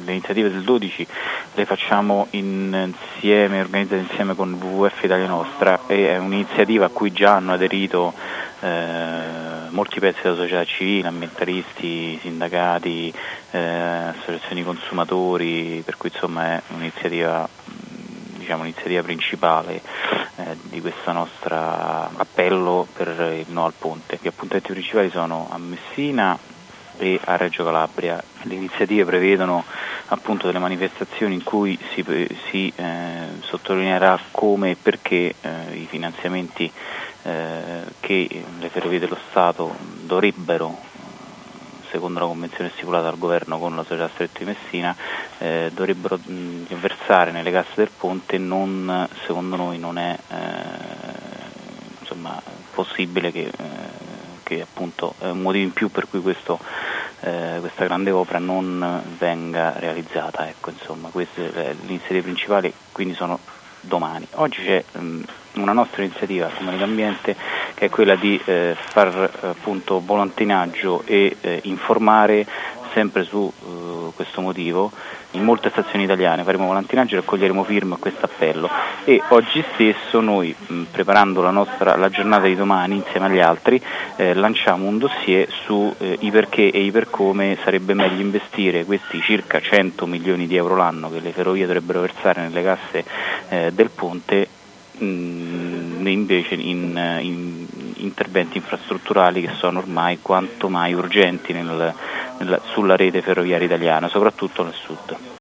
le iniziative del 12 le facciamo organizzate insieme con WWF Italia Nostra, e è un'iniziativa a cui già hanno aderito molti pezzi della società civile, ambientalisti, sindacati, associazioni consumatori, per cui insomma è un'iniziativa principale di questo nostro appello per il no al ponte. Gli appuntamenti principali sono a Messina e a Reggio Calabria. Le iniziative prevedono appunto delle manifestazioni in cui si sottolineerà come e perché i finanziamenti che le Ferrovie dello Stato dovrebbero, secondo la convenzione stipulata dal governo con la società Stretto di Messina, dovrebbero versare nelle casse del ponte. Secondo noi non è possibile che appunto è un motivo in più per cui questa grande opera non venga realizzata. Ecco, insomma, queste le iniziative principali, quindi sono domani. Oggi c'è una nostra iniziativa come Legambiente, che è quella di far appunto volantinaggio e informare sempre su questo motivo. In molte stazioni italiane faremo volantinaggio e raccoglieremo firme a questo appello, e oggi stesso noi, preparando la giornata di domani insieme agli altri, lanciamo un dossier su i perché e i per come sarebbe meglio investire questi circa 100 milioni di euro l'anno che le ferrovie dovrebbero versare nelle casse del ponte, invece in interventi infrastrutturali che sono ormai quanto mai urgenti sulla rete ferroviaria italiana, soprattutto nel sud.